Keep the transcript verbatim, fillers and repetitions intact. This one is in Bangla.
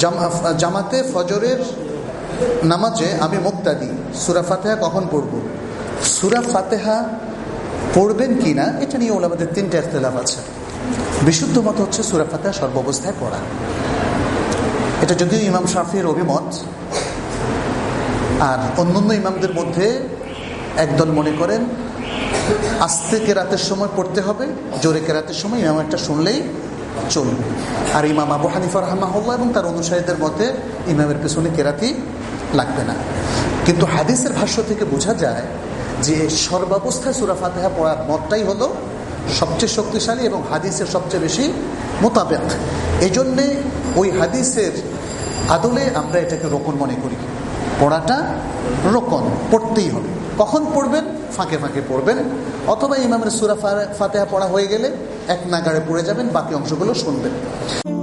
জামাতে ফজরের নামাজে আমি মুক্তাদি, সূরা ফাতিহা কখন পড়ব? সূরা ফাতিহা পড়বেন কিনা এটা নিয়ে ওলামাদের তিনটা ইখতিলাফ আছে। বিশুদ্ধ মত হচ্ছে সূরা ফাতিহা সর্বাবস্থায় পড়া। এটা যদিও ইমাম শাফিঈর অভিমত, আর অন্যান্য ইমামদের মধ্যে একদল মনে করেন আস্তে কেরাতের সময় পড়তে হবে, জোরে কেরাতের সময় ইমাম একটা শুনলেই চলবে। আর ইমাম আবু হানিফা রাহমাহুল্লাহ এবং তার অনুসারীদের মতে ইমামের পেছনে কেরাতি লাগবে না। কিন্তু হাদিসের ভাষ্য থেকে বোঝা যায় যে সর্বাবস্থায় সূরা ফাতিহা পড়ার মতটাই হলো সবচেয়ে শক্তিশালী এবং হাদিসের সবচেয়ে বেশি মোতাবেক। এই জন্যে ওই হাদিসের আদলে আমরা এটাকে রোকন মনে করি। পড়াটা রোকন, পড়তেই হবে। কখন পড়বেন? ফাঁকে ফাঁকে পড়বেন, অথবা ইমামের সূরা ফাতিহা পড়া হয়ে গেলে এক নাগাড়ে পড়ে যাবেন, বাকি অংশগুলো শুনবেন।